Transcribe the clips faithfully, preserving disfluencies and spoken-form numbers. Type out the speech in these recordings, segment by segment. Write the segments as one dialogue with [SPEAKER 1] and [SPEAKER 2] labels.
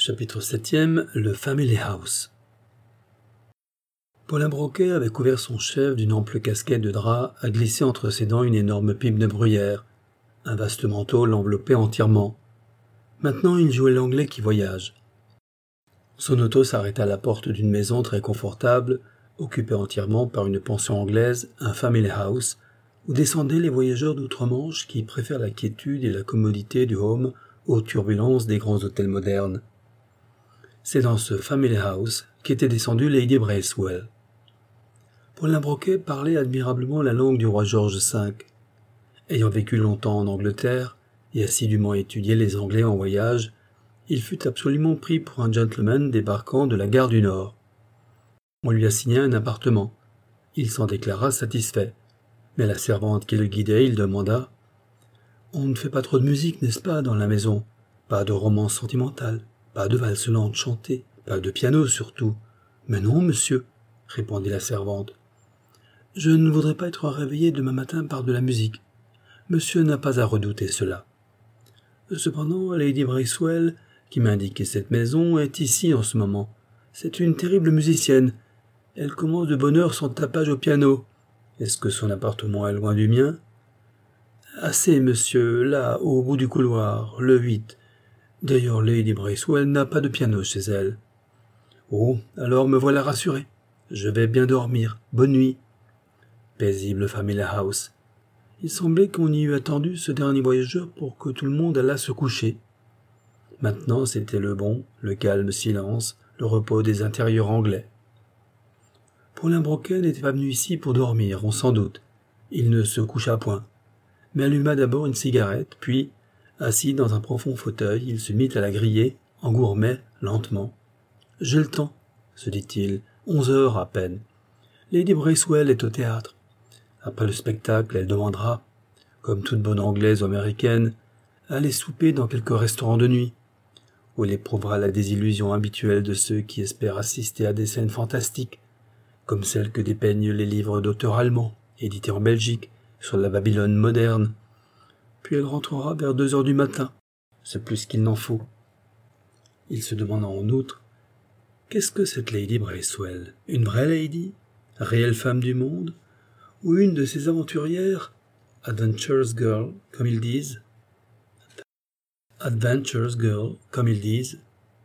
[SPEAKER 1] Chapitre septième. Le Family House. Paulin Broquet avait couvert son chef d'une ample casquette de drap, à glisser entre ses dents une énorme pipe de bruyère. Un vaste manteau l'enveloppait entièrement. Maintenant, il jouait l'anglais qui voyage. Son auto s'arrêta à la porte d'une maison très confortable, occupée entièrement par une pension anglaise, un family house, où descendaient les voyageurs d'outre-Manche qui préfèrent la quiétude et la commodité du home aux turbulences des grands hôtels modernes. C'est dans ce family house qu'était descendue Lady Bracewell. Paulin Broquet parlait admirablement la langue du roi George cinq. Ayant vécu longtemps en Angleterre et assidûment étudié les Anglais en voyage, il fut absolument pris pour un gentleman débarquant de la gare du Nord. On lui assigna un appartement. Il s'en déclara satisfait. Mais la servante qui le guidait, il demanda « On ne fait pas trop de musique, n'est-ce pas, dans la maison? Pas de romance sentimentale, pas de valse lente chantée, pas de piano surtout. »« Mais non, monsieur, » répondit la servante. « Je ne voudrais pas être réveillé demain matin par de la musique. Monsieur n'a pas à redouter cela. Cependant, Lady Bracewell, qui m'a indiqué cette maison, est ici en ce moment. C'est une terrible musicienne. Elle commence de bonne heure son tapage au piano. Est-ce que son appartement est loin du mien? Assez, monsieur, là, au bout du couloir, le huit. D'ailleurs, Lady Bracewell n'a pas de piano chez elle. Oh, alors me voilà rassuré. Je vais bien dormir. Bonne nuit. Paisible family house. Il semblait qu'on y eût attendu ce dernier voyageur pour que tout le monde allât se coucher. Maintenant, c'était le bon, le calme silence, le repos des intérieurs anglais. Paulin Broquet n'était pas venu ici pour dormir, on s'en doute. Il ne se coucha point, mais alluma d'abord une cigarette, puis, assis dans un profond fauteuil, il se mit à la griller, en gourmet, lentement. « J'ai le temps, » se dit-il, « onze heures à peine. Lady Bracewell est au théâtre. Après le spectacle, elle demandera, comme toute bonne anglaise ou américaine, à aller souper dans quelque restaurant de nuit, où elle éprouvera la désillusion habituelle de ceux qui espèrent assister à des scènes fantastiques, comme celles que dépeignent les livres d'auteurs allemands, édités en Belgique, sur la Babylone moderne. Puis elle rentrera vers deux heures du matin. C'est plus qu'il n'en faut. Il se demanda en outre, qu'est-ce que cette Lady Bracewell? Une vraie lady? Réelle femme du monde? Ou une de ces aventurières? Adventurous girl, comme ils disent. Adventurous girl, comme ils disent.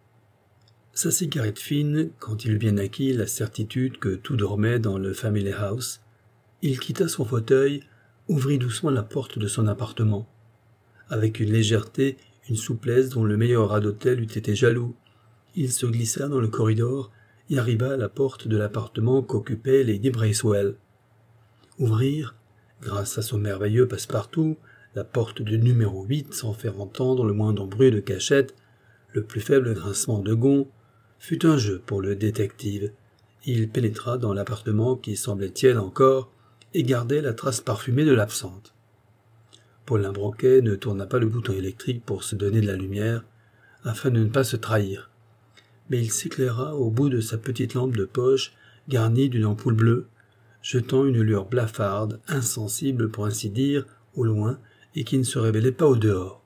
[SPEAKER 1] Sa cigarette fine, quand il eut bien acquis la certitude que tout dormait dans le family house, il quitta son fauteuil, ouvrit doucement la porte de son appartement. Avec une légèreté, une souplesse dont le meilleur rat d'hôtel eût été jaloux, il se glissa dans le corridor et arriva à la porte de l'appartement qu'occupait Lady Bracewell. Ouvrir, grâce à son merveilleux passe-partout, la porte du numéro huit sans faire entendre le moindre bruit de cachette, le plus faible grincement de gonds, fut un jeu pour le détective. Il pénétra dans l'appartement qui semblait tiède encore et gardait la trace parfumée de l'absente. Paulin Broquet ne tourna pas le bouton électrique pour se donner de la lumière, afin de ne pas se trahir. Mais il s'éclaira au bout de sa petite lampe de poche, garnie d'une ampoule bleue, jetant une lueur blafarde, insensible pour ainsi dire, au loin, et qui ne se révélait pas au dehors.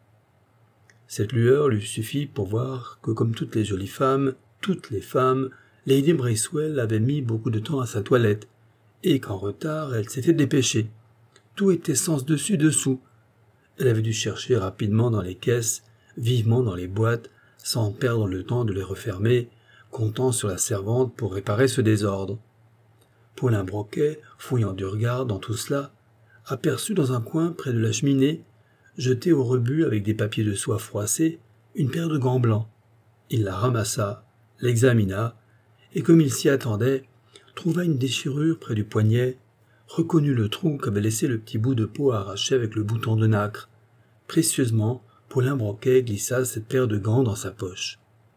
[SPEAKER 1] Cette lueur lui suffit pour voir que, comme toutes les jolies femmes, toutes les femmes, Lady Bracewell avait mis beaucoup de temps à sa toilette, et qu'en retard, elle s'était dépêchée. Tout était sens dessus dessous. Elle avait dû chercher rapidement dans les caisses, vivement dans les boîtes, sans perdre le temps de les refermer, comptant sur la servante pour réparer ce désordre. Paulin Broquet, fouillant du regard dans tout cela, aperçut dans un coin près de la cheminée, jeté au rebut avec des papiers de soie froissés, une paire de gants blancs. Il la ramassa, l'examina, et comme il s'y attendait, trouva une déchirure près du poignet, reconnut le trou qu'avait laissé le petit bout de peau arraché avec le bouton de nacre. Précieusement, Paulin Broquet glissa cette paire de gants dans sa poche.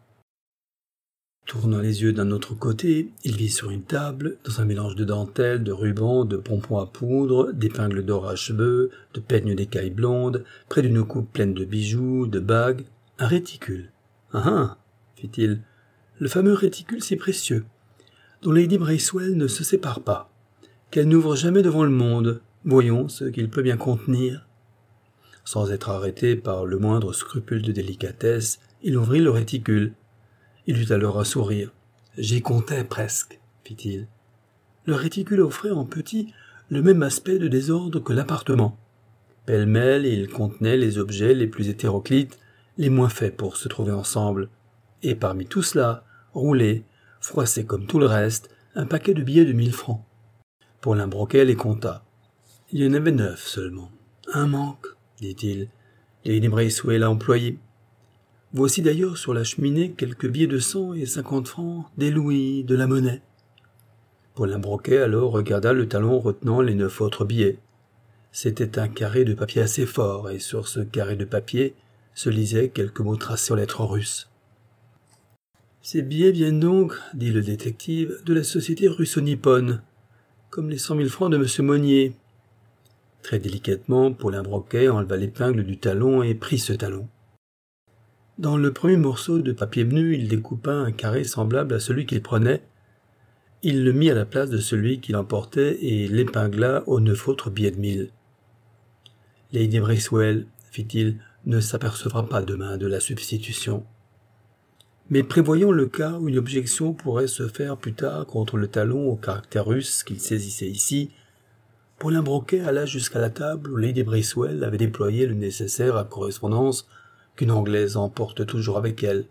[SPEAKER 1] Tournant les yeux d'un autre côté, il vit sur une table, dans un mélange de dentelles, de rubans, de pompons à poudre, d'épingles d'or à cheveux, de peignes d'écailles blondes, près d'une coupe pleine de bijoux, de bagues, un réticule. « Ah ah !» fit-il, « le fameux réticule si précieux, dont Lady Bracewell ne se sépare pas, qu'elle n'ouvre jamais devant le monde. Voyons ce qu'il peut bien contenir. » Sans être arrêté par le moindre scrupule de délicatesse, Il ouvrit le réticule. Il eut alors un sourire. « J'y comptais presque, » fit-il. Le réticule offrait en petit le même aspect de désordre que l'appartement. Pêle-mêle, il contenait les objets les plus hétéroclites, les moins faits pour se trouver ensemble. Et parmi tout cela, roulé, froissé comme tout le reste, un paquet de billets de mille francs. Paulin Broquet les compta. Il y en avait neuf seulement. Un manque, dit-il. Lady Bracewell l'a employé. Voici d'ailleurs sur la cheminée quelques billets de cent et cinquante francs, des louis, de la monnaie. Paulin Broquet alors regarda le talon retenant les neuf autres billets. C'était un carré de papier assez fort, et sur ce carré de papier se lisaient quelques mots tracés en lettres russes. « Ces billets viennent donc, dit le détective, de la société russo-nippone, comme les cent mille francs de M. Monnier. » Très délicatement, Paulin Broquet enleva l'épingle du talon et prit ce talon. Dans le premier morceau de papier venu, il découpa un carré semblable à celui qu'il prenait. Il le mit à la place de celui qu'il emportait et l'épingla aux neuf autres billets de mille. « Lady Bracewell, fit-il, ne s'apercevra pas demain de la substitution. » Mais prévoyant le cas où une objection pourrait se faire plus tard contre le talon au caractère russe qu'il saisissait ici, Paulin Broquet alla jusqu'à la table où Lady Bracewell avait déployé le nécessaire à correspondance qu'une Anglaise emporte toujours avec elle.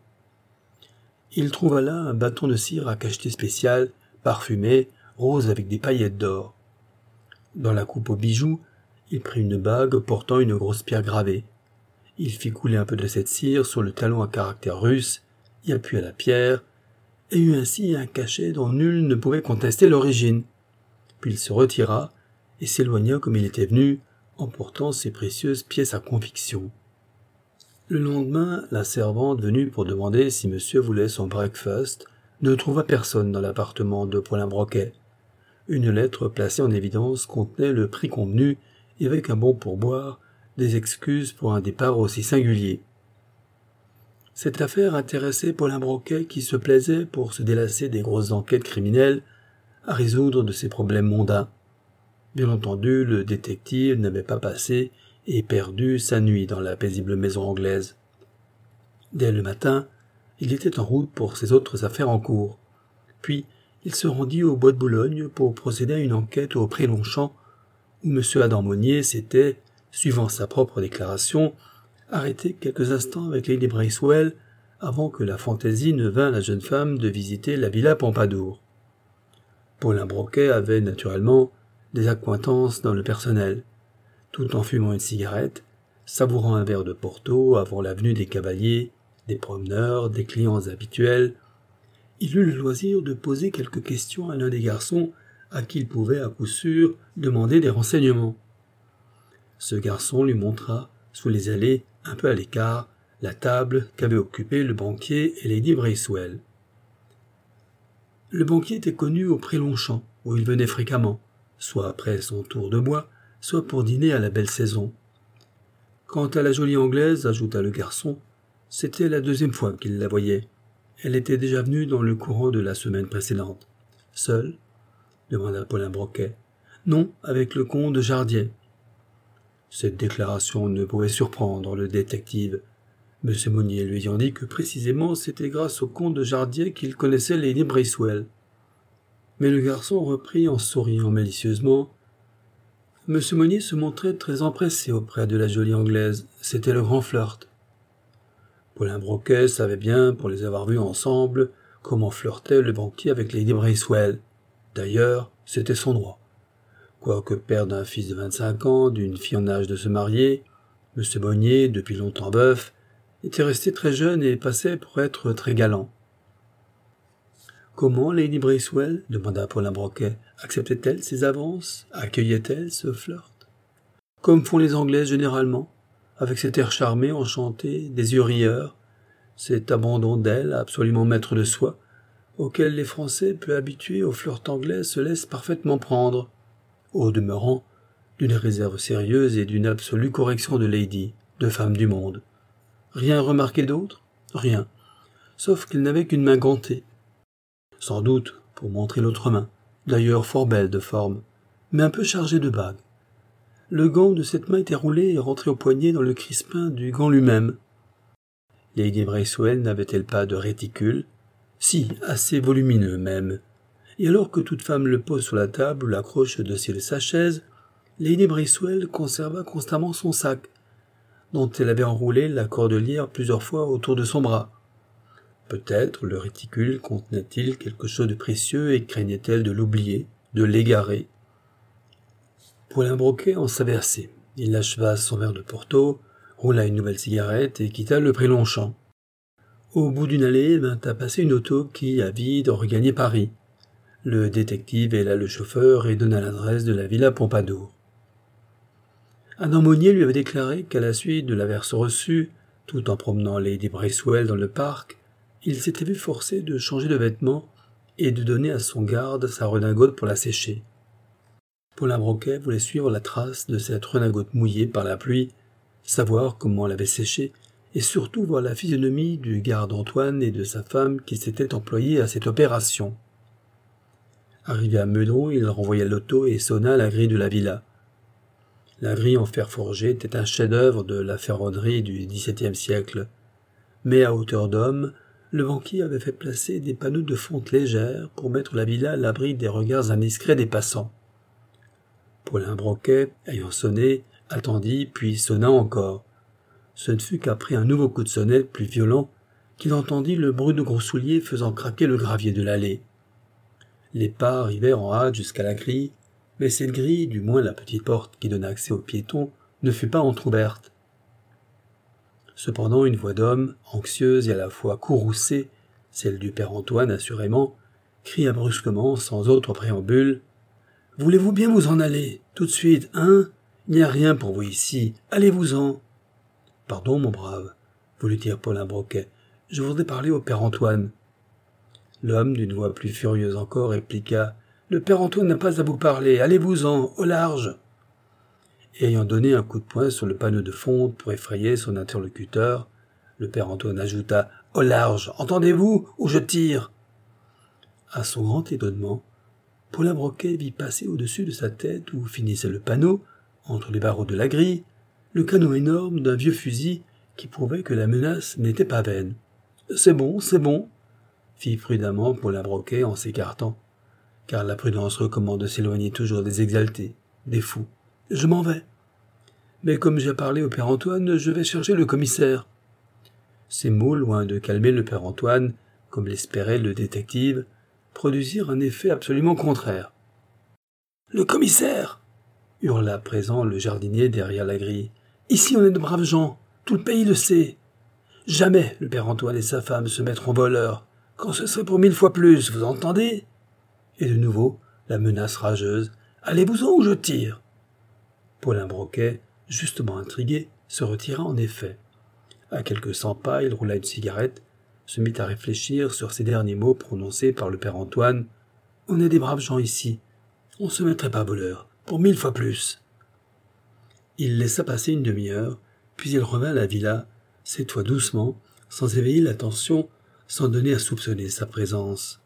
[SPEAKER 1] Il trouva là un bâton de cire à cacheter spécial, parfumé, rose avec des paillettes d'or. Dans la coupe aux bijoux, il prit une bague portant une grosse pierre gravée. Il fit couler un peu de cette cire sur le talon à caractère russe, y appuya la pierre, et eut ainsi un cachet dont nul ne pouvait contester l'origine. Puis il se retira et s'éloigna comme il était venu, emportant ses précieuses pièces à conviction. Le lendemain, la servante venue pour demander si monsieur voulait son breakfast ne trouva personne dans l'appartement de Paulin Broquet. Une lettre placée en évidence contenait le prix convenu et avec un bon pourboire, des excuses pour un départ aussi singulier. Cette affaire intéressait Paulin Broquet qui se plaisait, pour se délasser des grosses enquêtes criminelles, à résoudre de ses problèmes mondains. Bien entendu, le détective n'avait pas passé et perdu sa nuit dans la paisible maison anglaise. Dès le matin, il était en route pour ses autres affaires en cours. Puis, il se rendit au bois de Boulogne pour procéder à une enquête au Pré Longchamp, où M. Adam Monnier s'était, suivant sa propre déclaration, arrêté quelques instants avec Lady Bracewell avant que la fantaisie ne vînt à la jeune femme de visiter la villa Pompadour. Paulin Broquet avait naturellement des accointances dans le personnel. Tout en fumant une cigarette, savourant un verre de Porto avant la venue des cavaliers, des promeneurs, des clients habituels, il eut le loisir de poser quelques questions à l'un des garçons à qui il pouvait à coup sûr demander des renseignements. Ce garçon lui montra, sous les allées, un peu à l'écart, la table qu'avaient occupée le banquier et Lady Bracewell. Le banquier était connu au Pré Longchamp, où il venait fréquemment, soit après son tour de bois, soit pour dîner à la belle saison. Quant à la jolie Anglaise, ajouta le garçon, c'était la deuxième fois qu'il la voyait. Elle était déjà venue dans le courant de la semaine précédente. Seule ? Demanda Paulin Broquet. Non, avec le comte de Jardier. Cette déclaration ne pouvait surprendre le détective. M. Monnier lui ayant dit que précisément c'était grâce au comte de Jardier qu'il connaissait Lady Bracewell. Mais le garçon reprit en souriant malicieusement. M. Monnier se montrait très empressé auprès de la jolie Anglaise. C'était le grand flirt. Paulin Broquet savait bien, pour les avoir vus ensemble, comment flirtait le banquier avec Lady Bracewell. D'ailleurs, c'était son droit. Quoique père d'un fils de vingt-cinq ans, d'une fille en âge de se marier, M. Monnier, depuis longtemps veuf, était resté très jeune et passait pour être très galant. « Comment Lady Bracewell, demanda Paulin Broquet, acceptait-elle ses avances? Accueillait-elle ce flirt? Comme font les Anglaises généralement, avec cet air charmé, enchanté, des yeux rieurs, cet abandon d'elle, absolument maître de soi, auquel les Français, peu habitués au flirt anglais, se laissent parfaitement prendre, au demeurant, d'une réserve sérieuse et d'une absolue correction de lady, de femme du monde. Rien remarqué d'autre? Rien, sauf qu'il n'avait qu'une main gantée. Sans doute, pour montrer l'autre main, d'ailleurs fort belle de forme, mais un peu chargée de bagues. Le gant de cette main était roulé et rentré au poignet dans le crispin du gant lui-même. Lady Bracewell n'avait-elle pas de réticule? Si, assez volumineux même. Et alors que toute femme le pose sur la table ou l'accroche au-dessus de sa chaise, Lady Bracewell conserva constamment son sac, dont elle avait enroulé la cordelière plusieurs fois autour de son bras. Peut-être le réticule contenait-il quelque chose de précieux et craignait-elle de l'oublier, de l'égarer. Paulin Broquet en savait assez. Il acheva son verre de Porto, roula une nouvelle cigarette et quitta le pré Longchamp. Au bout d'une allée vint à passer une auto qui, à vide, regagnait Paris. Le détective héla le chauffeur et donna l'adresse de la villa Pompadour. Adam Monnier lui avait déclaré qu'à la suite de l'averse reçue, tout en promenant Lady Bracewell dans le parc, il s'était vu forcé de changer de vêtements et de donner à son garde sa redingote pour la sécher. Paulin Broquet voulait suivre la trace de cette redingote mouillée par la pluie, savoir comment elle avait séché, et surtout voir la physionomie du garde Antoine et de sa femme qui s'étaient employés à cette opération. Arrivé à Meudon, il renvoya l'auto et sonna à la grille de la villa. La grille en fer forgé était un chef-d'œuvre de la ferronnerie du dix-septième siècle, mais à hauteur d'homme, le banquier avait fait placer des panneaux de fonte légère pour mettre la villa à l'abri des regards indiscrets des passants. Paulin Broquet, ayant sonné, attendit, puis sonna encore. Ce ne fut qu'après un nouveau coup de sonnette plus violent qu'il entendit le bruit de gros souliers faisant craquer le gravier de l'allée. Les pas arrivèrent en hâte jusqu'à la grille, mais cette grille, du moins la petite porte qui donna accès aux piétons, ne fut pas entr'ouverte. Cependant une voix d'homme, anxieuse et à la fois courroucée, celle du père Antoine assurément, cria brusquement, sans autre préambule, « Voulez-vous bien vous en aller, tout de suite, hein? Il n'y a rien pour vous ici, allez-vous-en !»« Pardon, mon brave, » voulut dire Paulin Broquet, « je voudrais parler au père Antoine. » L'homme, d'une voix plus furieuse encore, répliqua « Le père Antoine n'a pas à vous parler, allez-vous-en, au large !» Et ayant donné un coup de poing sur le panneau de fonte pour effrayer son interlocuteur, le père Antoine ajouta « Au large, entendez-vous, ou je tire !» À son grand étonnement, Paulin Broquet vit passer au-dessus de sa tête où finissait le panneau, entre les barreaux de la grille, le canon énorme d'un vieux fusil qui prouvait que la menace n'était pas vaine. « C'est bon, c'est bon !» fit prudemment Paulin Broquet en s'écartant, car la prudence recommande de s'éloigner toujours des exaltés, des fous. « Je m'en vais. Mais comme j'ai parlé au père Antoine, je vais chercher le commissaire. » Ces mots, loin de calmer le père Antoine, comme l'espérait le détective, produisirent un effet absolument contraire. « Le commissaire !» hurla à présent le jardinier derrière la grille. « Ici on est de braves gens, tout le pays le sait. Jamais le père Antoine et sa femme se mettront voleurs, quand ce serait pour mille fois plus, vous entendez ?» Et de nouveau, la menace rageuse. « Allez-vous-en ou je tire ?» Paulin Broquet, justement intrigué, se retira en effet. À quelques cent pas, il roula une cigarette, se mit à réfléchir sur ces derniers mots prononcés par le père Antoine. « On est des braves gens ici. On ne se mettrait pas voleurs, pour mille fois plus. » Il laissa passer une demi-heure, puis il revint à la villa, cette fois doucement, sans éveiller l'attention, sans donner à soupçonner sa présence.